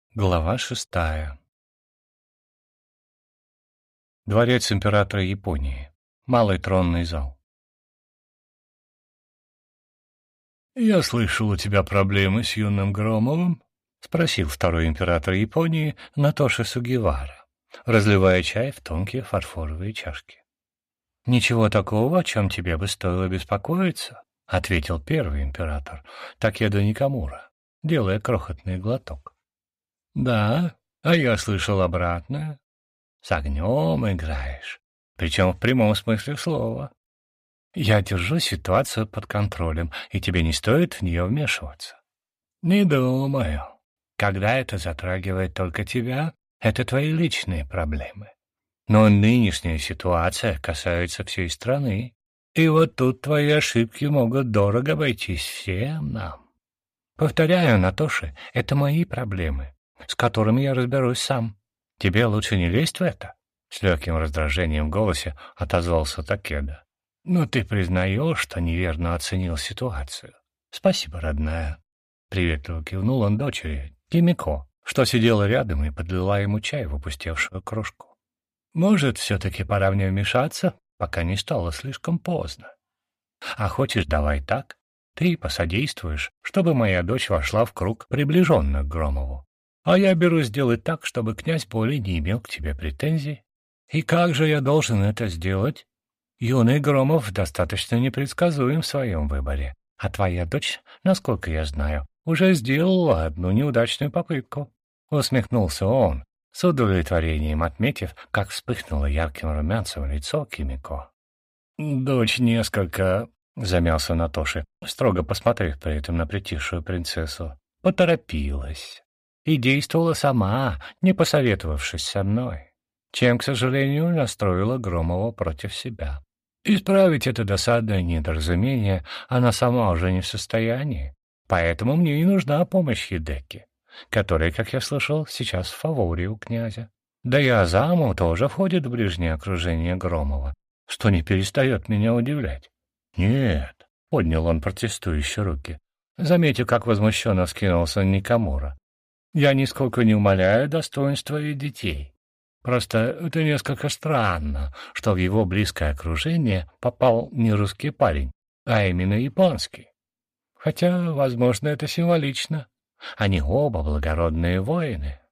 Глава 6. Дворец императора Японии. Малый тронный зал. «Я слышал, у тебя проблемы с юным Громовым?» — спросил второй император Японии Натоши Сугивара, разливая чай в тонкие фарфоровые чашки. «Ничего такого, о чем тебе бы стоило беспокоиться», — ответил первый император Такеда Никамура, делая крохотный глоток. «Да, а я слышал обратное. С огнем играешь, причем в прямом смысле слова. Я держу ситуацию под контролем, и тебе не стоит в нее вмешиваться. Не думаю. Когда это затрагивает только тебя, это твои личные проблемы. Но нынешняя ситуация касается всей страны, и вот тут твои ошибки могут дорого обойтись всем нам. Повторяю, Натоши, это мои проблемы, с которыми я разберусь сам. Тебе лучше не лезть в это. С легким раздражением в голосе отозвался Такеда. Но ты признаешь, что неверно оценил ситуацию. Спасибо, родная. Приветливо кивнул он дочери, Кимико, что сидела рядом и подлила ему чай в опустевшую кружку. Может, все-таки пора мне вмешаться, пока не стало слишком поздно. А хочешь, давай так? Ты посодействуешь, чтобы моя дочь вошла в круг приближенных к Громову. А я берусь сделать так, чтобы князь более не имел к тебе претензий. И как же я должен это сделать? Юный Громов достаточно непредсказуем в своем выборе, а твоя дочь, насколько я знаю, уже сделала одну неудачную попытку. Усмехнулся он, с удовлетворением отметив, как вспыхнуло ярким румянцем лицо Кимико. «Дочь несколько...» — замялся Натоши, строго посмотрев при этом на притихшую принцессу. «Поторопилась. И действовала сама, не посоветовавшись со мной, чем, к сожалению, настроила Громова против себя. Исправить это досадное недоразумение она сама уже не в состоянии, поэтому мне и нужна помощь Хидеки, который, как я слышал, сейчас в фаворе у князя. Да и Азаму тоже входит в ближнее окружение Громова, что не перестает меня удивлять. Нет, — поднял он протестующие руки, заметив, как возмущенно вскинулся Никамура. Я нисколько не умаляю достоинства и детей. Просто это несколько странно, что в его близкое окружение попал не русский парень, а именно японский. Хотя, возможно, это символично. Они оба благородные воины.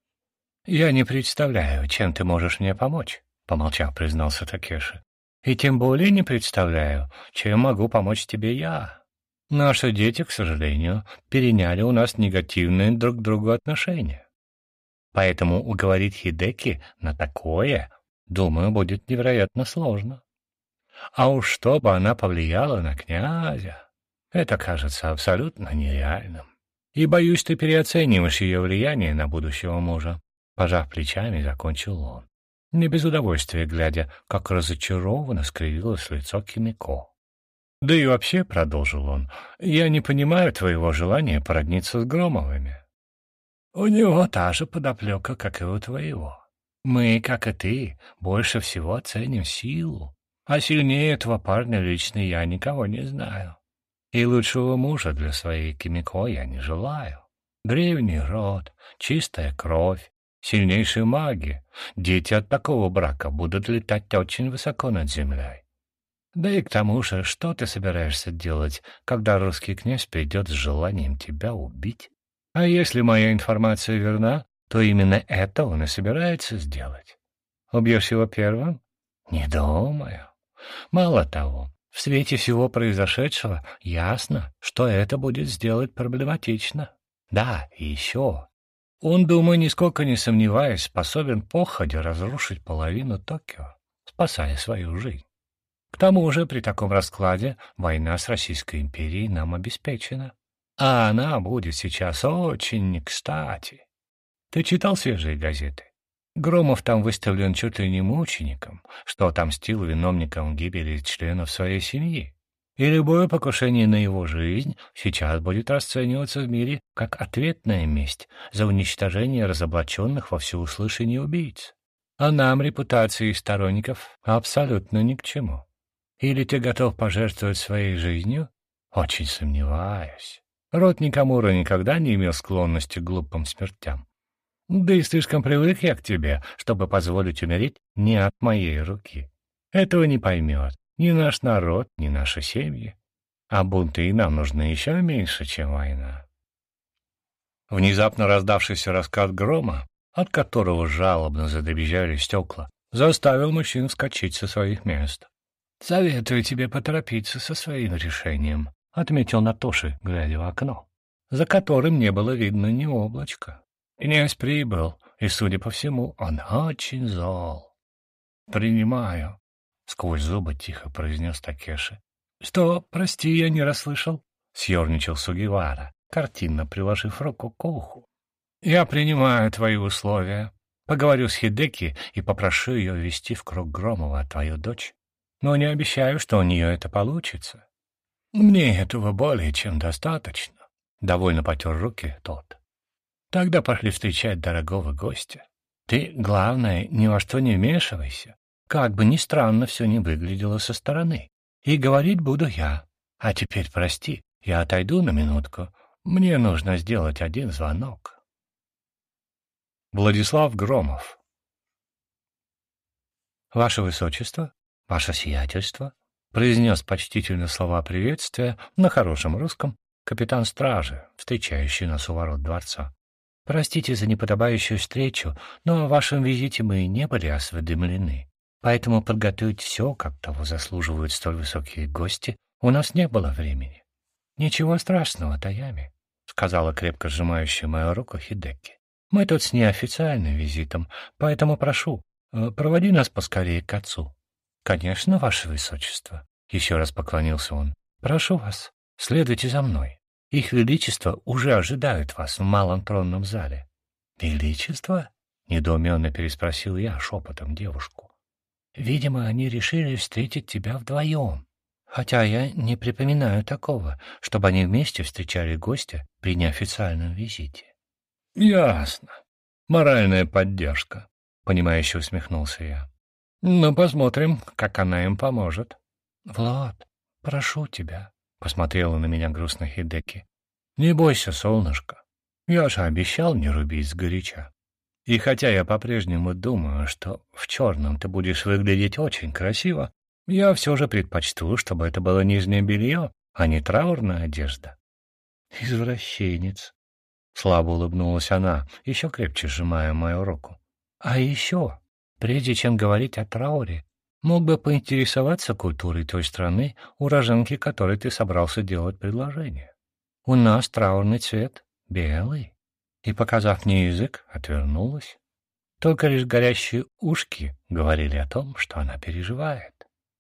«Я не представляю, чем ты можешь мне помочь», — помолчав, признался Такеши. «И тем более не представляю, чем могу помочь тебе я. Наши дети, к сожалению, переняли у нас негативные друг к другу отношения. Поэтому уговорить Хидеки на такое, думаю, будет невероятно сложно. А уж чтобы она повлияла на князя, это кажется абсолютно нереальным. И, боюсь, ты переоцениваешь ее влияние на будущего мужа». Пожав плечами, закончил он, не без удовольствия глядя, как разочарованно скривилось лицо Кимико. «Да и вообще, — продолжил он, — я не понимаю твоего желания породниться с Громовыми. У него та же подоплека, как и у твоего. Мы, как и ты, больше всего ценим силу, а сильнее этого парня лично я никого не знаю. И лучшего мужа для своей Кимико я не желаю. Древний род, чистая кровь, сильнейшие маги. Дети от такого брака будут летать очень высоко над землей. Да и к тому же, что ты собираешься делать, когда русский князь придет с желанием тебя убить? А если моя информация верна, то именно это он и собирается сделать. Убьешь его первым? Не думаю. Мало того, в свете всего произошедшего ясно, что это будет сделать проблематично. Да, и еще. Он, думаю, нисколько не сомневаясь, способен походя разрушить половину Токио, спасая свою жизнь. К тому же, при таком раскладе война с Российской империей нам обеспечена. А она будет сейчас очень не кстати. Ты читал свежие газеты? Громов там выставлен чуть ли не мучеником, что отомстил виновникам гибели членов своей семьи. И любое покушение на его жизнь сейчас будет расцениваться в мире как ответная месть за уничтожение разоблаченных во всеуслышание убийц. А нам репутации сторонников абсолютно ни к чему. Или ты готов пожертвовать своей жизнью? Очень сомневаюсь. Род Никамура никогда не имел склонности к глупым смертям. Да и слишком привык я к тебе, чтобы позволить умереть не от моей руки. Этого не поймет ни наш народ, ни наши семьи. А бунты и нам нужны еще меньше, чем война. Внезапно раздавшийся раскат грома, от которого жалобно задребезжали стекла, заставил мужчин вскочить со своих мест. «Советую тебе поторопиться со своим решением», — отметил Натоши, глядя в окно, за которым не было видно ни облачка. «Князь прибыл, и, судя по всему, он очень зол». «Принимаю», — сквозь зубы тихо произнес Такеши. «Что, прости, я не расслышал?» — съерничал Сугивара, картинно приложив руку к уху. «Я принимаю твои условия. Поговорю с Хидеки и попрошу ее ввести в круг Громова твою дочь. Но не обещаю, что у нее это получится. Мне этого более чем достаточно». Довольно потер руки тот. «Тогда пошли встречать дорогого гостя. Ты, главное, ни во что не вмешивайся. Как бы ни странно все не выглядело со стороны. И говорить буду я. А теперь прости, я отойду на минутку. Мне нужно сделать один звонок». Владислав Громов. «Ваше Высочество, Ваше Сиятельство», — произнес почтительно слова приветствия на хорошем русском капитан стражи, встречающий нас у ворот дворца. «Простите за неподобающую встречу, но о вашем визите мы не были осведомлены, поэтому подготовить все, как того заслуживают столь высокие гости, у нас не было времени». «Ничего страшного, Таями», — сказала крепко сжимающая мою руку Хидеки. «Мы тут с неофициальным визитом, поэтому прошу, проводи нас поскорее к отцу». «Конечно, Ваше Высочество», — еще раз поклонился он. «Прошу вас, следуйте за мной. Их Величество уже ожидают вас в малом тронном зале». «Величество?» — недоуменно переспросил я шепотом девушку. «Видимо, они решили встретить тебя вдвоем. Хотя я не припоминаю такого, чтобы они вместе встречали гостя при неофициальном визите». «Ясно. Моральная поддержка», — понимающе усмехнулся я. «Ну, посмотрим, как она им поможет». «Влад, прошу тебя», — посмотрела на меня грустно Хидеки. «Не бойся, солнышко. Я же обещал не рубить сгоряча. И хотя я по-прежнему думаю, что в черном ты будешь выглядеть очень красиво, я все же предпочту, чтобы это было нижнее белье, а не траурная одежда». «Извращенец», — слабо улыбнулась она, еще крепче сжимая мою руку. «А еще, прежде чем говорить о трауре, мог бы поинтересоваться культурой той страны, уроженке которой ты собрался делать предложение. У нас траурный цвет белый». И, показав мне язык, отвернулась. Только лишь горящие ушки говорили о том, что она переживает.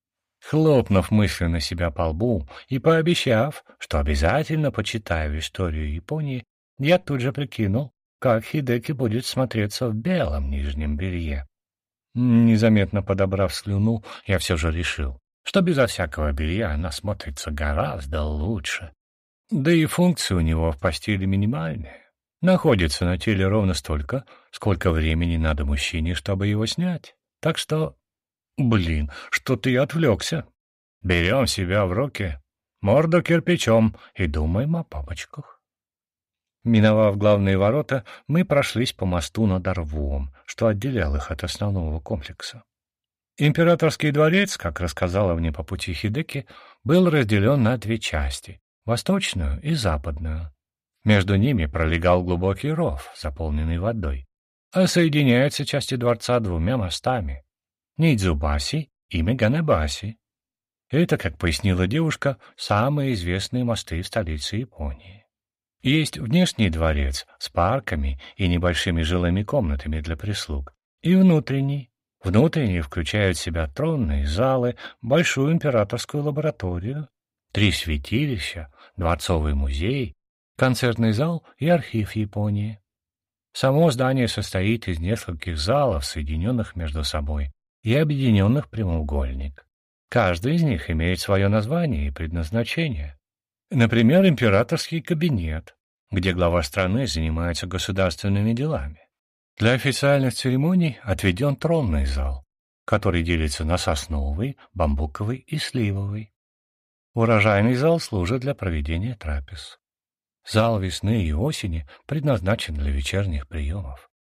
Хлопнув мысленно себя по лбу и пообещав, что обязательно почитаю историю Японии, я тут же прикинул, как Хидеки будет смотреться в белом нижнем белье. Незаметно подобрав слюну, я все же решил, что безо всякого белья она смотрится гораздо лучше. Да и функции у него в постели минимальные. Находится на теле ровно столько, сколько времени надо мужчине, чтобы его снять. Так что... Блин, что-то я отвлекся. Берем себя в руки, морду кирпичом и думаем о папочках. Миновав главные ворота, мы прошлись по мосту над Орвом, что отделял их от основного комплекса. Императорский дворец, как рассказала мне по пути Хидеки, был разделен на две части — восточную и западную. Между ними пролегал глубокий ров, заполненный водой, а соединяются части дворца двумя мостами — Нидзубаси и Меганебаси. Это, как пояснила девушка, самые известные мосты в столице Японии. Есть внешний дворец с парками и небольшими жилыми комнатами для прислуг, и внутренний. Внутренние включают в себя тронные залы, большую императорскую лабораторию, 3 святилища, дворцовый музей, концертный зал и архив Японии. Само здание состоит из нескольких залов, соединенных между собой и объединенных в прямоугольник. Каждый из них имеет свое название и предназначение. Например, императорский кабинет, где глава страны занимается государственными делами. Для официальных церемоний отведен тронный зал, который делится на сосновый, бамбуковый и сливовый. Урожайный зал служит для проведения трапез. Зал весны и осени предназначен для вечерних приемов.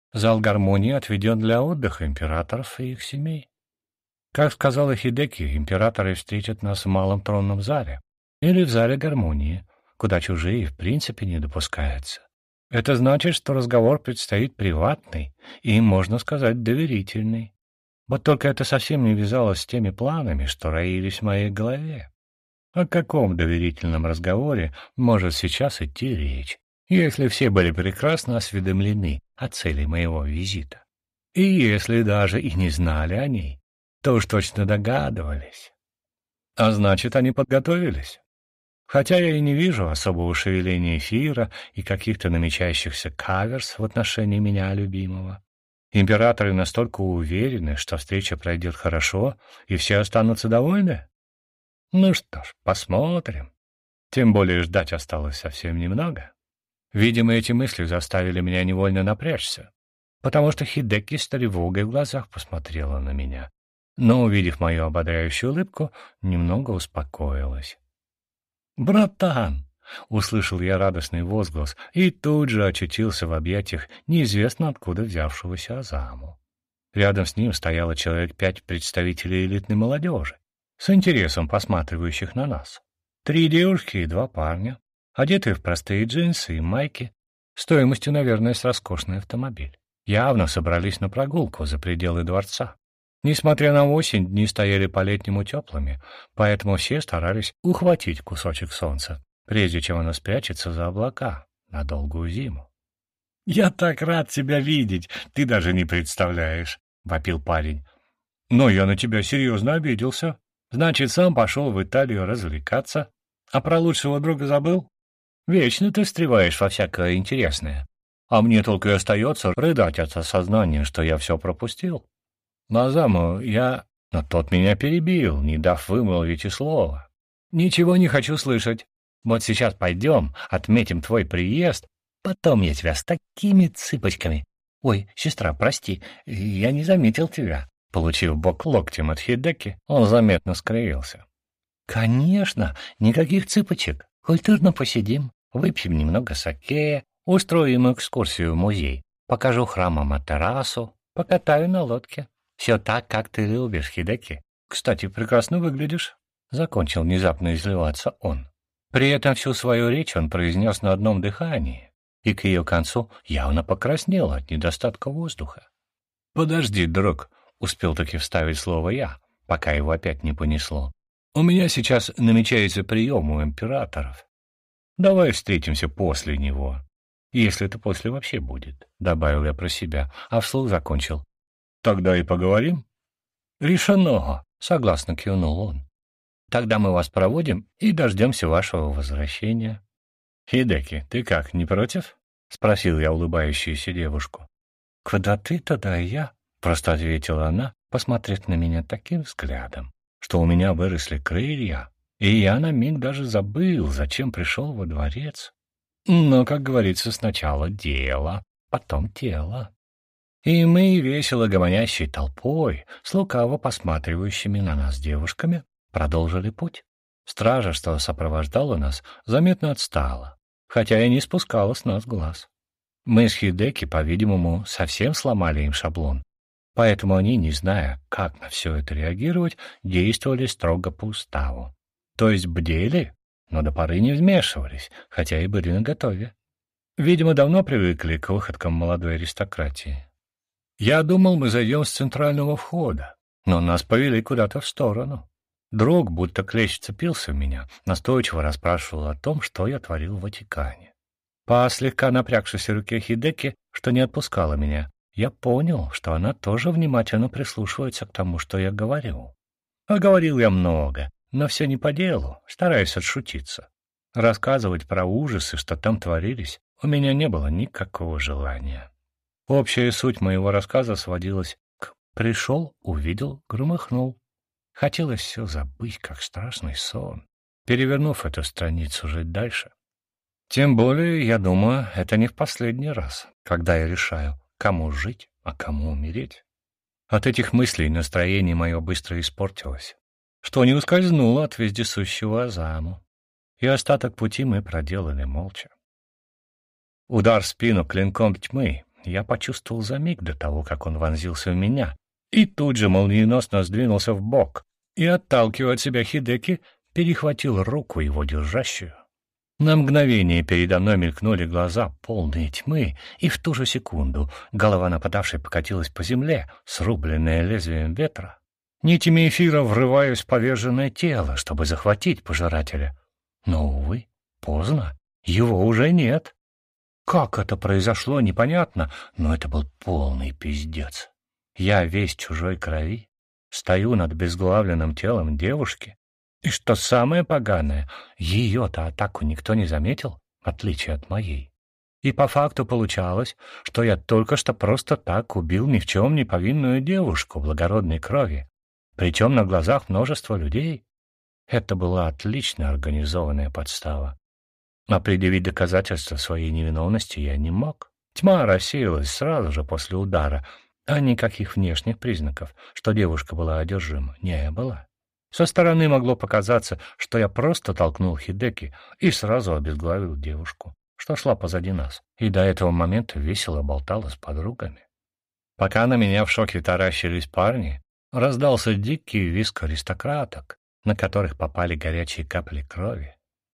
Зал гармонии отведен для отдыха императоров и их семей. Как сказала Хидеки, императоры встретят нас в малом тронном зале или в зале гармонии, куда чужие в принципе не допускаются. Это значит, что разговор предстоит приватный и, можно сказать, доверительный. Вот только это совсем не вязалось с теми планами, что роились в моей голове. О каком доверительном разговоре может сейчас идти речь, если все были прекрасно осведомлены о цели моего визита? И если даже и не знали о ней, то уж точно догадывались. А значит, они подготовились. Хотя я и не вижу особого шевеления эфира и каких-то намечающихся каверс в отношении меня любимого. Императоры настолько уверены, что встреча пройдет хорошо, и все останутся довольны? Ну что ж, посмотрим. Тем более ждать осталось совсем немного. Видимо, эти мысли заставили меня невольно напрячься, потому что Хидеки с тревогой в глазах посмотрела на меня, но, увидев мою ободряющую улыбку, немного успокоилась. «Братан!» — услышал я радостный возглас и тут же очутился в объятиях неизвестно откуда взявшегося Азаму. Рядом с ним стояло человек 5 представителей элитной молодежи, с интересом посматривающих на нас. 3 девушки и 2 парня, одетые в простые джинсы и майки, стоимостью, наверное, с роскошный автомобиль. Явно собрались на прогулку за пределы дворца. Несмотря на осень, дни стояли по-летнему теплыми, поэтому все старались ухватить кусочек солнца, прежде чем оно спрячется за облака на долгую зиму. «Я так рад тебя видеть, ты даже не представляешь», — вопил парень. «Но я на тебя серьезно обиделся. Значит, сам пошел в Италию развлекаться, а про лучшего друга забыл? Вечно ты встреваешь во всякое интересное, а мне только и остается рыдать от осознания, что я все пропустил. Назаму я... Но тот меня перебил, не дав вымолвить и слова. Ничего не хочу слышать. Вот сейчас пойдем, отметим твой приезд, потом я тебя с такими цыпочками... Ой, сестра, прости, я не заметил тебя». Получив бок локтем от Хидеки, он заметно скривился. «Конечно, никаких цыпочек. Культурно посидим, выпьем немного саке, устроим экскурсию в музей, покажу храм Аматерасу, покатаю на лодке. Все так, как ты любишь, Хидеки. Кстати, прекрасно выглядишь», — закончил внезапно изливаться он. При этом всю свою речь он произнес на одном дыхании, и к ее концу явно покраснел от недостатка воздуха. «Подожди, друг», — успел таки вставить слово я, пока его опять не понесло. «У меня сейчас намечается прием у императоров. Давай встретимся после него, если это после вообще будет», — добавил я про себя, а вслух закончил. «Тогда и поговорим?» «Решено», — согласно кивнул он. «Тогда мы вас проводим и дождемся вашего возвращения». «Хидеки, ты как, не против?» — спросил я улыбающуюся девушку. «Куда ты, туда и я», — просто ответила она, посмотрев на меня таким взглядом, что у меня выросли крылья, и я на миг даже забыл, зачем пришел во дворец. Но, как говорится, сначала дело, потом тело. И мы, весело гомонящей толпой, с лукаво посматривающими на нас девушками, продолжили путь. Стража, что сопровождала нас, заметно отстала, хотя и не спускала с нас глаз. Мы с Хидеки, по-видимому, совсем сломали им шаблон, поэтому они, не зная, как на все это реагировать, действовали строго по уставу. То есть бдели, но до поры не вмешивались, хотя и были наготове. Видимо, давно привыкли к выходкам молодой аристократии. Я думал, мы зайдем с центрального входа, но нас повели куда-то в сторону. Друг, будто клещ цепился в меня, настойчиво расспрашивал о том, что я творил в Ватикане. По слегка напрягшейся руке Хидеки, что не отпускала меня, я понял, что она тоже внимательно прислушивается к тому, что я говорю. А говорил я много, но все не по делу, стараясь отшутиться. Рассказывать про ужасы, что там творились, у меня не было никакого желания. Общая суть моего рассказа сводилась к «пришел, увидел, громыхнул». Хотелось все забыть, как страшный сон, перевернув эту страницу, жить дальше. Тем более, я думаю, это не в последний раз, когда я решаю, кому жить, а кому умереть. От этих мыслей настроение мое быстро испортилось, что не ускользнуло от вездесущего Азаму, и остаток пути мы проделали молча. Удар в спину клинком тьмы я почувствовал за миг до того, как он вонзился в меня, и тут же молниеносно сдвинулся в бок и, отталкивая от себя Хидеки, перехватил руку его держащую. На мгновение передо мной мелькнули глаза, полные тьмы, и в ту же секунду голова нападавшей покатилась по земле, срубленная лезвием ветра. Нитями эфира врываюсь в поверженное тело, чтобы захватить пожирателя. Но, увы, поздно, его уже нет. Как это произошло, непонятно, но это был полный пиздец. Я весь чужой крови, стою над безглавленным телом девушки, и что самое поганое, ее-то атаку никто не заметил, в отличие от моей. И по факту получалось, что я только что просто так убил ни в чем не повинную девушку благородной крови, причем на глазах множества людей. Это была отлично организованная подстава. А предъявить доказательства своей невиновности я не мог. Тьма рассеялась сразу же после удара, а никаких внешних признаков, что девушка была одержима, не было. Со стороны могло показаться, что я просто толкнул Хидеки и сразу обезглавил девушку, что шла позади нас, и до этого момента весело болтала с подругами. Пока на меня в шоке таращились парни, раздался дикий визг аристократок, на которых попали горячие капли крови.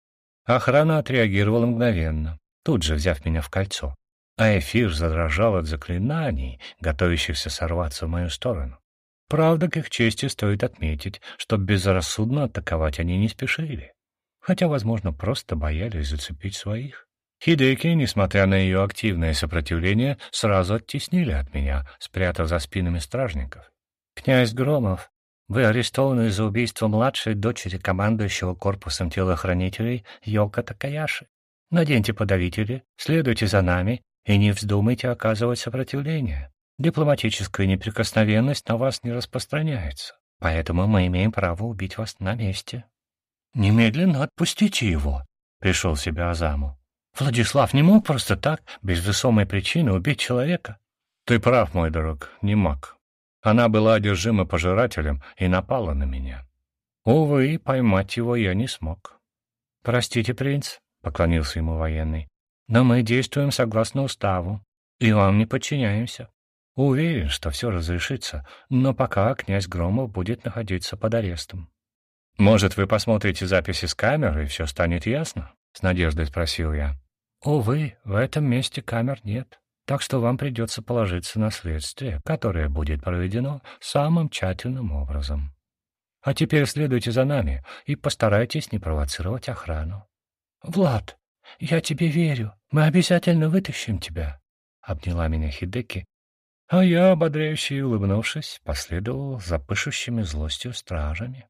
Охрана отреагировала мгновенно, тут же взяв меня в кольцо, а эфир задрожал от заклинаний, готовящихся сорваться в мою сторону. Правда, к их чести стоит отметить, что безрассудно атаковать они не спешили, хотя, возможно, просто боялись зацепить своих. Хидеки, несмотря на ее активное сопротивление, сразу оттеснили от меня, спрятав за спинами стражников. «Князь Громов, вы арестованы за убийство младшей дочери командующего корпусом телохранителей Йоко Такаяши. Наденьте подавители, следуйте за нами и не вздумайте оказывать сопротивление. Дипломатическая неприкосновенность на вас не распространяется, поэтому мы имеем право убить вас на месте». «Немедленно отпустите его», — пришел в себя Азаму. «Владислав не мог просто так, без весомой причины, убить человека». «Ты прав, мой друг, не мог. Она была одержима пожирателем и напала на меня. Увы, поймать его я не смог». «Простите, принц», — поклонился ему военный, «но мы действуем согласно уставу и вам не подчиняемся. Уверен, что все разрешится, но пока князь Громов будет находиться под арестом». «Может, вы посмотрите записи с камер, и все станет ясно?» — с надеждой спросил я. «Увы, в этом месте камер нет, так что вам придется положиться на следствие, которое будет проведено самым тщательным образом. А теперь следуйте за нами и постарайтесь не провоцировать охрану». «Влад, я тебе верю, мы обязательно вытащим тебя», — обняла меня Хидеки, а я, ободряюще улыбнувшись, последовал за пышущими злостью стражами.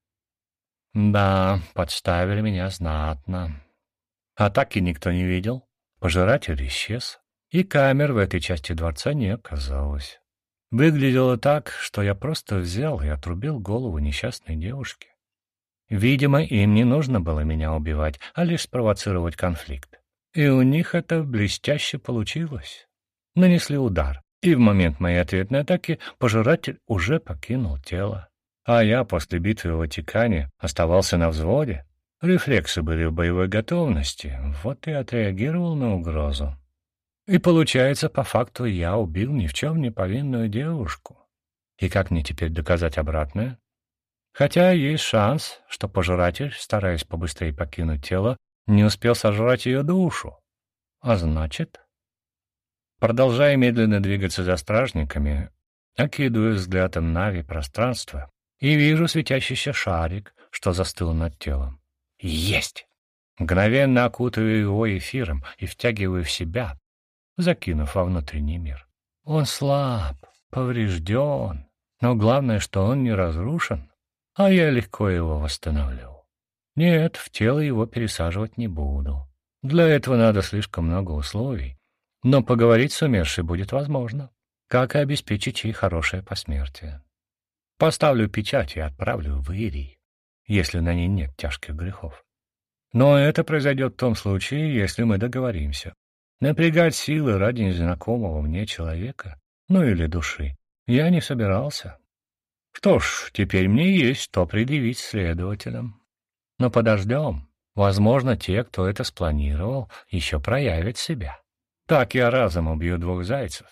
Да, подставили меня знатно. Атаки никто не видел, пожиратель исчез, и камер в этой части дворца не оказалось. Выглядело так, что я просто взял и отрубил голову несчастной девушке. Видимо, им не нужно было меня убивать, а лишь спровоцировать конфликт. И у них это блестяще получилось. Нанесли удар, и в момент моей ответной атаки пожиратель уже покинул тело. А я после битвы в Ватикане оставался на взводе. Рефлексы были в боевой готовности, вот и отреагировал на угрозу. И получается, по факту я убил ни в чем не повинную девушку. И как мне теперь доказать обратное? Хотя есть шанс, что пожиратель, стараясь побыстрее покинуть тело, не успел сожрать ее душу. А значит... Продолжая медленно двигаться за стражниками, окидываю взглядом Нави пространство и вижу светящийся шарик, что застыл над телом. Есть! Мгновенно окутываю его эфиром и втягиваю в себя, закинув во внутренний мир. Он слаб, поврежден, но главное, что он не разрушен, а я легко его восстановлю. Нет, в тело его пересаживать не буду. Для этого надо слишком много условий, но поговорить с умершей будет возможно, как и обеспечить ей хорошее посмертие. Поставлю печать и отправлю в Ирий, если на ней нет тяжких грехов. Но это произойдет в том случае, если мы договоримся. Напрягать силы ради незнакомого мне человека, ну или души, я не собирался. Что ж, теперь мне есть что предъявить следователям. Но подождем. Возможно, те, кто это спланировал, еще проявят себя. Так я разом убью двух зайцев.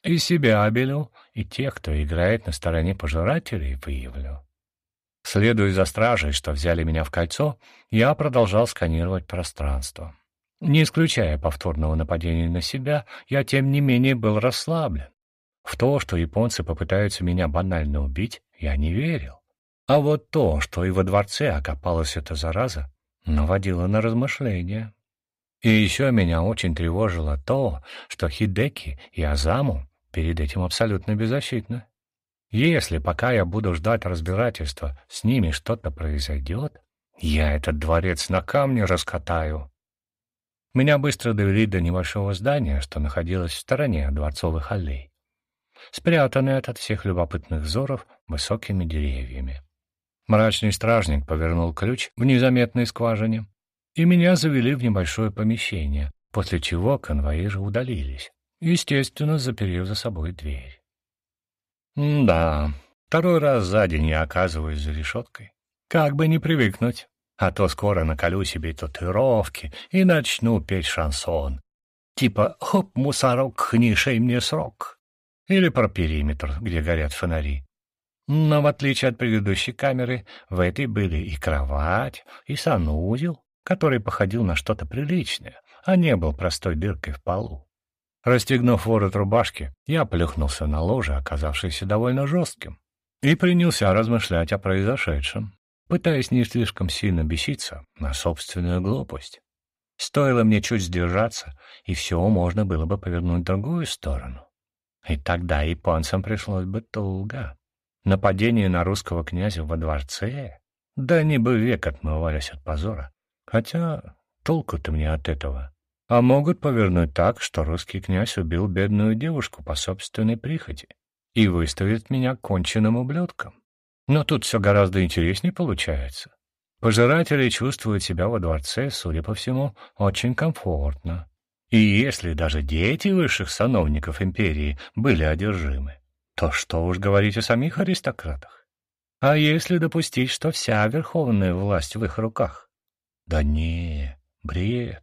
И себя обелю, и тех, кто играет на стороне пожирателей, выявлю. Следуя за стражей, что взяли меня в кольцо, я продолжал сканировать пространство. Не исключая повторного нападения на себя, я, тем не менее, был расслаблен. В то, что японцы попытаются меня банально убить, я не верил. А вот то, что и во дворце окопалась эта зараза, наводило на размышления. И еще меня очень тревожило то, что Хидеки и Азаму перед этим абсолютно беззащитны. Если пока я буду ждать разбирательства, с ними что-то произойдет, я этот дворец на камне раскатаю. Меня быстро довели до небольшого здания, что находилось в стороне от дворцовых аллей, спрятанное от всех любопытных взоров высокими деревьями. Мрачный стражник повернул ключ в незаметной скважине, и меня завели в небольшое помещение, после чего конвоиры удалились, естественно, заперев за собой дверь. Да, второй раз за день я оказываюсь за решеткой. Как бы не привыкнуть, а то скоро наколю себе татуировки и начну петь шансон. Типа «Хоп, мусорок, не шей мне срок». Или про периметр, где горят фонари. Но в отличие от предыдущей камеры, в этой были и кровать, и санузел, который походил на что-то приличное, а не был простой дыркой в полу. Расстегнув ворот рубашки, я плюхнулся на ложе, оказавшееся довольно жестким, и принялся размышлять о произошедшем, пытаясь не слишком сильно беситься на собственную глупость. Стоило мне чуть сдержаться, и все можно было бы повернуть в другую сторону. И тогда японцам пришлось бы туго. Нападение на русского князя во дворце? Да они бы век отмывались от позора. Хотя толку-то мне от этого. А могут повернуть так, что русский князь убил бедную девушку по собственной прихоти и выставит меня конченным ублюдком. Но тут все гораздо интереснее получается. Пожиратели чувствуют себя во дворце, судя по всему, очень комфортно. И если даже дети высших сановников империи были одержимы, то что уж говорить о самих аристократах? А если допустить, что вся верховная власть в их руках? Да не, бред.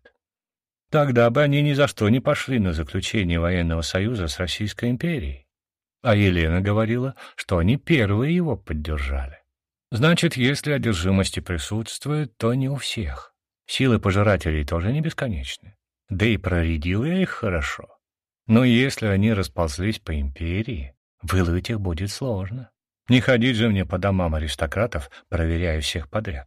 Тогда бы они ни за что не пошли на заключение военного союза с Российской империей. А Елена говорила, что они первые его поддержали. Значит, если одержимости присутствует, то не у всех. Силы пожирателей тоже не бесконечны. Да и проредил я их хорошо. Но если они расползлись по империи, выловить их будет сложно. Не ходить же мне по домам аристократов, проверяя всех подряд.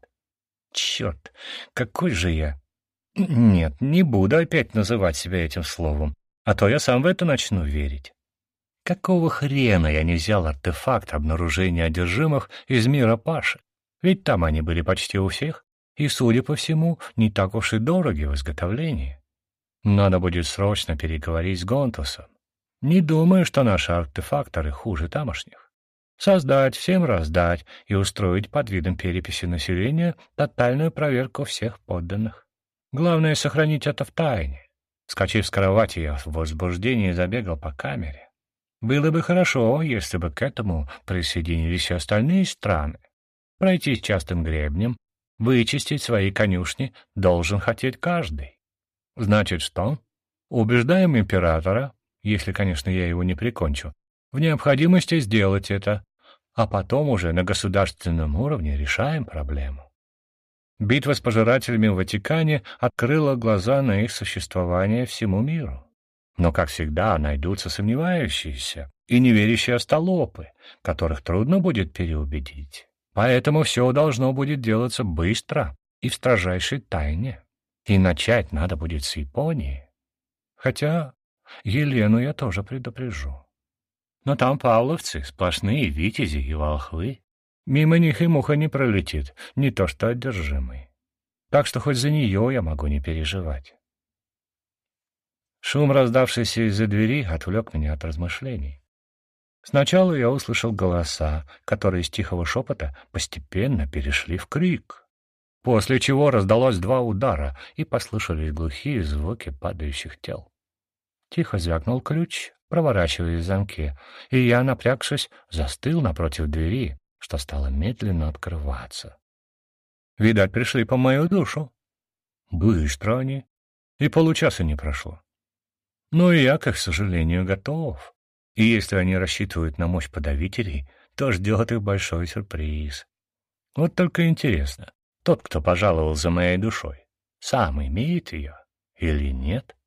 Черт, какой же я... Нет, не буду опять называть себя этим словом, а то я сам в это начну верить. Какого хрена я не взял артефакт обнаружения одержимых из мира Паши? Ведь там они были почти у всех, и, судя по всему, не так уж и дороги в изготовлении. Надо будет срочно переговорить с Гонтусом. Не думаю, что наши артефакторы хуже тамошних. Создать, всем раздать и устроить под видом переписи населения тотальную проверку всех подданных. Главное — сохранить это в тайне. Вскочив с кровати, я в возбуждении забегал по камере. Было бы хорошо, если бы к этому присоединились и остальные страны. Пройтись частым гребнем, вычистить свои конюшни должен хотеть каждый. Значит, что? Убеждаем императора, если, конечно, я его не прикончу, в необходимости сделать это, а потом уже на государственном уровне решаем проблему. Битва с пожирателями в Ватикане открыла глаза на их существование всему миру. Но, как всегда, найдутся сомневающиеся и неверящие остолопы, которых трудно будет переубедить. Поэтому все должно будет делаться быстро и в строжайшей тайне. И начать надо будет с Японии. Хотя Елену я тоже предупрежу. Но там павловцы, сплошные витязи и волхвы. Мимо них и муха не пролетит, не то что одержимый. Так что хоть за нее я могу не переживать. Шум, раздавшийся из-за двери, отвлек меня от размышлений. Сначала я услышал голоса, которые из тихого шепота постепенно перешли в крик, после чего раздалось 2 удара, и послышались глухие звуки падающих тел. Тихо звякнул ключ, проворачиваясь в замке, и я, напрягшись, застыл напротив двери, что стало медленно открываться. Видать, пришли по мою душу. Быстро они, и получаса не прошло. Но и я, к их сожалению, готов. И если они рассчитывают на мощь подавителей, то ждет их большой сюрприз. Вот только интересно, тот, кто пожаловал за моей душой, сам имеет ее или нет?